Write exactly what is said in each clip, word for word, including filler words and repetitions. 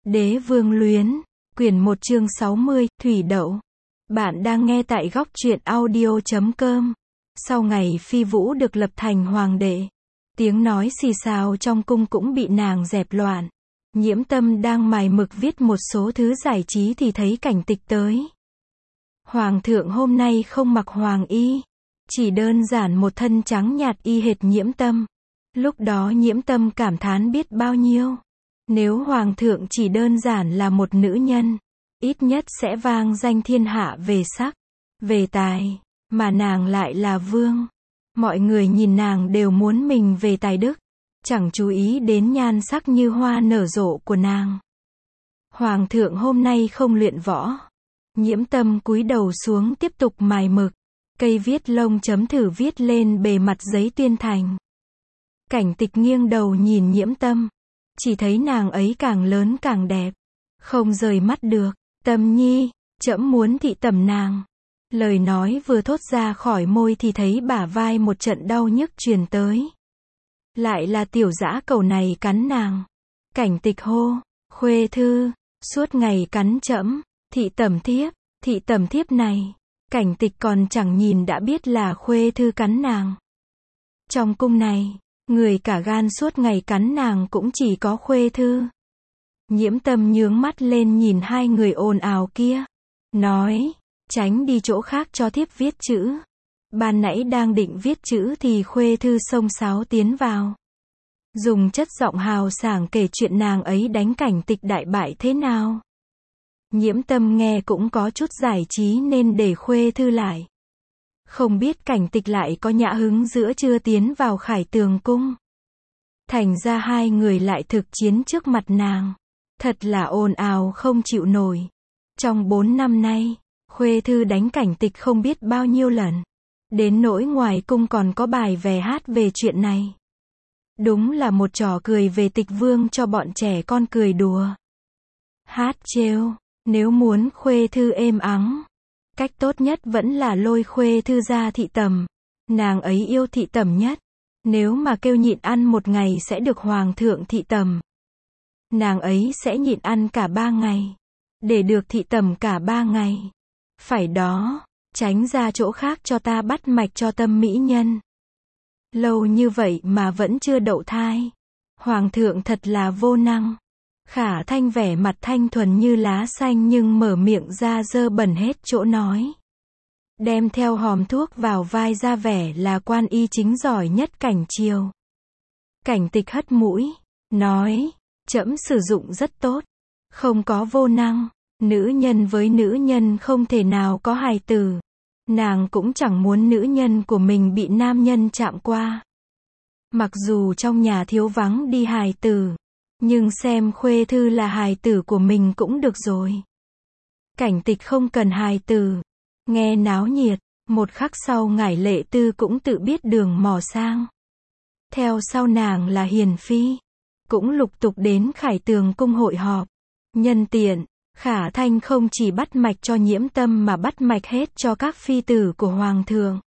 Đế vương luyến, quyển một chương sáu mươi, Thủy Đậu. Bạn đang nghe tại góc truyện audio chấm com. Sau ngày Phi Vũ được lập thành hoàng đệ, tiếng nói xì xào trong cung cũng bị nàng dẹp loạn. Nhiễm Tâm đang mài mực viết một số thứ giải trí thì thấy Cảnh Tịch tới. Hoàng thượng hôm nay không mặc hoàng y, chỉ đơn giản một thân trắng nhạt y hệt Nhiễm Tâm. Lúc đó Nhiễm Tâm cảm thán biết bao nhiêu. Nếu hoàng thượng chỉ đơn giản là một nữ nhân, ít nhất sẽ vang danh thiên hạ về sắc, về tài, mà nàng lại là vương. Mọi người nhìn nàng đều muốn mình về tài đức, chẳng chú ý đến nhan sắc như hoa nở rộ của nàng. Hoàng thượng hôm nay không luyện võ. Nhiễm Tâm cúi đầu xuống tiếp tục mài mực, cây viết lông chấm thử viết lên bề mặt giấy tuyên thành. Cảnh Tịch nghiêng đầu nhìn Nhiễm Tâm, chỉ thấy nàng ấy càng lớn càng đẹp, không rời mắt được. Tâm nhi, trẫm muốn thị tẩm nàng. Lời nói vừa thốt ra khỏi môi thì thấy bả vai một trận đau nhức truyền tới. Lại là tiểu dã cẩu này cắn nàng. Cảnh Tịch hô, Khuê thư, suốt ngày cắn trẫm, thị tẩm thiếp, thị tẩm thiếp này. Cảnh Tịch còn chẳng nhìn đã biết là Khuê thư cắn nàng. Trong cung này, người cả gan suốt ngày cắn nàng cũng chỉ có Khuê thư. Nhiễm Tâm nhướng mắt lên nhìn hai người ồn ào kia, nói, tránh đi chỗ khác cho thiếp viết chữ. Ban nãy đang định viết chữ thì Khuê thư xông xáo tiến vào, dùng chất giọng hào sảng kể chuyện nàng ấy đánh Cảnh Tịch đại bại thế nào. Nhiễm Tâm nghe cũng có chút giải trí nên để Khuê thư lại. Không biết Cảnh Tịch lại có nhã hứng giữa chưa tiến vào Khải Tường cung. Thành ra hai người lại thực chiến trước mặt nàng. Thật là ồn ào không chịu nổi. Trong bốn năm nay, Khuê thư đánh Cảnh Tịch không biết bao nhiêu lần. Đến nỗi ngoài cung còn có bài về hát về chuyện này. Đúng là một trò cười về Tịch vương cho bọn trẻ con cười đùa. Hát trêu, nếu muốn Khuê thư êm ắng, cách tốt nhất vẫn là lôi Khuê thư ra thị tẩm. Nàng ấy yêu thị tẩm nhất. Nếu mà kêu nhịn ăn một ngày sẽ được hoàng thượng thị tẩm, nàng ấy sẽ nhịn ăn cả ba ngày, để được thị tẩm cả ba ngày. Phải đó, tránh ra chỗ khác cho ta bắt mạch cho Tâm mỹ nhân. Lâu như vậy mà vẫn chưa đậu thai. Hoàng thượng thật là vô năng. Khả Thanh vẻ mặt thanh thuần như lá xanh nhưng mở miệng ra dơ bẩn hết chỗ nói. Đem theo hòm thuốc vào vai ra vẻ là quan y chính giỏi nhất Cảnh triều. Cảnh Tịch hất mũi, nói, trẫm sử dụng rất tốt, không có vô năng. Nữ nhân với nữ nhân không thể nào có hài tử. Nàng cũng chẳng muốn nữ nhân của mình bị nam nhân chạm qua. Mặc dù trong nhà thiếu vắng đi hài tử, nhưng xem Khuê thư là hài tử của mình cũng được rồi. Cảnh Tịch không cần hài tử. Nghe náo nhiệt, một khắc sau Ngải Lệ Tư cũng tự biết đường mò sang. Theo sau nàng là Hiền Phi, cũng lục tục đến Khải Tường cung hội họp. Nhân tiện, Khả Thanh không chỉ bắt mạch cho Nhiễm Tâm mà bắt mạch hết cho các phi tử của hoàng thượng.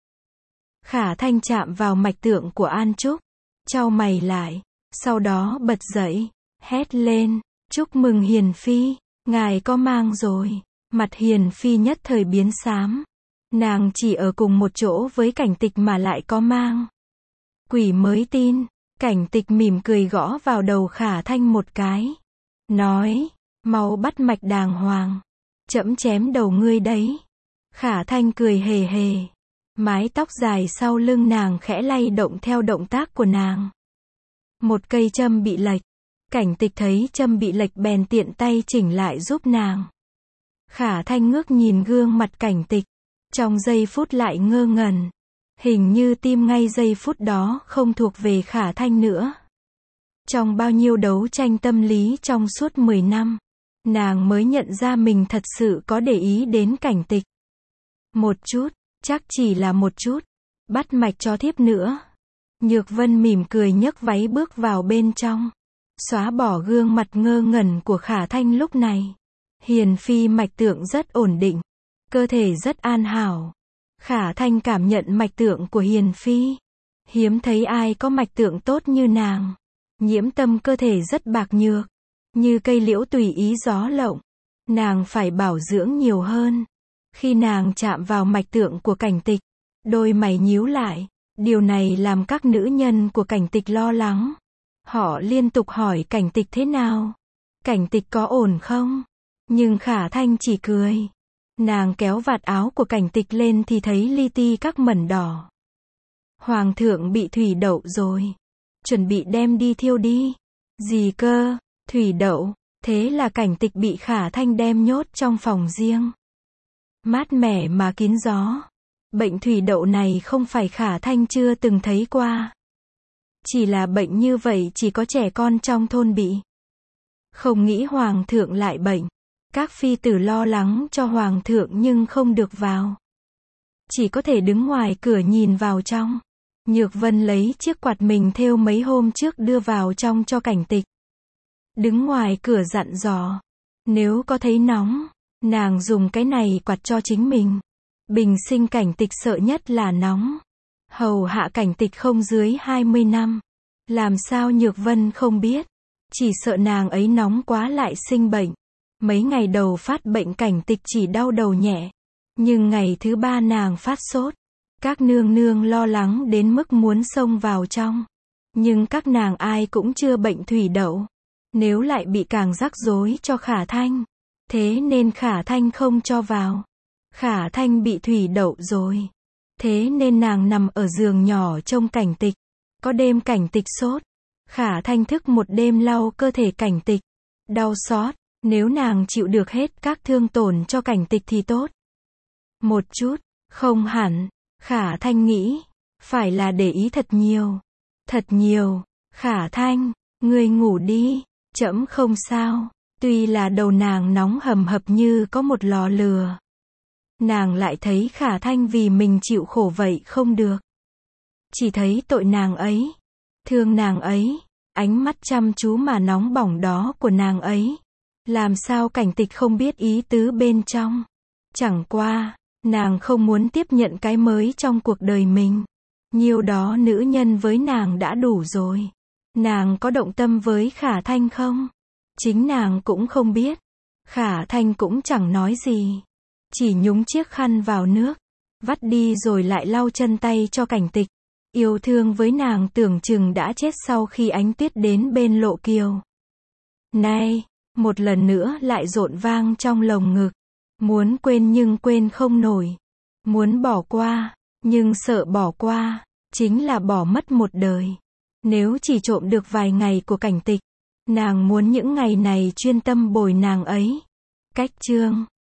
Khả Thanh chạm vào mạch tượng của An Trúc, chau mày lại, sau đó bật dậy, hét lên, chúc mừng Hiền Phi, ngài có mang rồi. Mặt Hiền Phi nhất thời biến xám. Nàng chỉ ở cùng một chỗ với Cảnh Tịch mà lại có mang. Quỷ mới tin. Cảnh Tịch mỉm cười gõ vào đầu Khả Thanh một cái, nói, mau bắt mạch đàng hoàng, trẫm chém đầu ngươi đấy. Khả Thanh cười hề hề, mái tóc dài sau lưng nàng khẽ lay động theo động tác của nàng. Một cây châm bị lệch, Cảnh Tịch thấy châm bị lệch bèn tiện tay chỉnh lại giúp nàng. Khả Thanh ngước nhìn gương mặt Cảnh Tịch, trong giây phút lại ngơ ngẩn. Hình như tim ngay giây phút đó không thuộc về Khả Thanh nữa. Trong bao nhiêu đấu tranh tâm lý trong suốt mười năm, nàng mới nhận ra mình thật sự có để ý đến Cảnh Tịch. Một chút, chắc chỉ là một chút. Bắt mạch cho thiếp nữa. Nhược Vân mỉm cười nhấc váy bước vào bên trong, xóa bỏ gương mặt ngơ ngẩn của Khả Thanh lúc này. Hiền Phi mạch tượng rất ổn định, cơ thể rất an hảo. Khả Thanh cảm nhận mạch tượng của Hiền Phi. Hiếm thấy ai có mạch tượng tốt như nàng. Nhiễm Tâm cơ thể rất bạc nhược, như cây liễu tùy ý gió lộng. Nàng phải bảo dưỡng nhiều hơn. Khi nàng chạm vào mạch tượng của Cảnh Tịch, đôi mày nhíu lại. Điều này làm các nữ nhân của Cảnh Tịch lo lắng. Họ liên tục hỏi Cảnh Tịch thế nào? Cảnh Tịch có ổn không? Nhưng Khả Thanh chỉ cười. Nàng kéo vạt áo của Cảnh Tịch lên thì thấy li ti các mẩn đỏ. Hoàng thượng bị thủy đậu rồi. Chuẩn bị đem đi thiêu đi. Gì cơ? Thủy đậu? Thế là Cảnh Tịch bị Khả Thanh đem nhốt trong phòng riêng. Mát mẻ mà kín gió. Bệnh thủy đậu này không phải Khả Thanh chưa từng thấy qua. Chỉ là bệnh như vậy chỉ có trẻ con trong thôn bị. Không nghĩ Hoàng thượng lại bệnh. Các phi tử lo lắng cho Hoàng thượng nhưng không được vào. Chỉ có thể đứng ngoài cửa nhìn vào trong. Nhược Vân lấy chiếc quạt mình thêu mấy hôm trước đưa vào trong cho Cảnh Tịch. Đứng ngoài cửa dặn dò. Nếu có thấy nóng, nàng dùng cái này quạt cho chính mình. Bình sinh Cảnh Tịch sợ nhất là nóng. Hầu hạ Cảnh Tịch không dưới hai mươi năm. Làm sao Nhược Vân không biết. Chỉ sợ nàng ấy nóng quá lại sinh bệnh. Mấy ngày đầu phát bệnh Cảnh Tịch chỉ đau đầu nhẹ. Nhưng ngày thứ ba nàng phát sốt. Các nương nương lo lắng đến mức muốn xông vào trong. Nhưng các nàng ai cũng chưa bệnh thủy đậu. Nếu lại bị càng rắc rối cho Khả Thanh. Thế nên Khả Thanh không cho vào. Khả Thanh bị thủy đậu rồi. Thế nên nàng nằm ở giường nhỏ trông Cảnh Tịch. Có đêm Cảnh Tịch sốt. Khả Thanh thức một đêm lau cơ thể Cảnh Tịch. Đau xót. Nếu nàng chịu được hết các thương tổn cho Cảnh Tịch thì tốt. Một chút. Không hẳn. Khả Thanh nghĩ. Phải là để ý thật nhiều. Thật nhiều. Khả Thanh. Ngươi ngủ đi. Trẫm không sao. Tuy là đầu nàng nóng hầm hập như có một lò lửa. Nàng lại thấy Khả Thanh vì mình chịu khổ vậy không được. Chỉ thấy tội nàng ấy. Thương nàng ấy. Ánh mắt chăm chú mà nóng bỏng đó của nàng ấy. Làm sao Cảnh Tịch không biết ý tứ bên trong. Chẳng qua, nàng không muốn tiếp nhận cái mới trong cuộc đời mình. Nhiều đó nữ nhân với nàng đã đủ rồi. Nàng có động tâm với Khả Thanh không? Chính nàng cũng không biết. Khả Thanh cũng chẳng nói gì. Chỉ nhúng chiếc khăn vào nước. Vắt đi rồi lại lau chân tay cho Cảnh Tịch. Yêu thương với nàng tưởng chừng đã chết sau khi ánh tuyết đến bên Lộ Kiều. Này, một lần nữa lại rộn vang trong lồng ngực. Muốn quên nhưng quên không nổi. Muốn bỏ qua, nhưng sợ bỏ qua, chính là bỏ mất một đời. Nếu chỉ trộm được vài ngày của Cảnh Tịch, nàng muốn những ngày này chuyên tâm bồi nàng ấy. Cách chương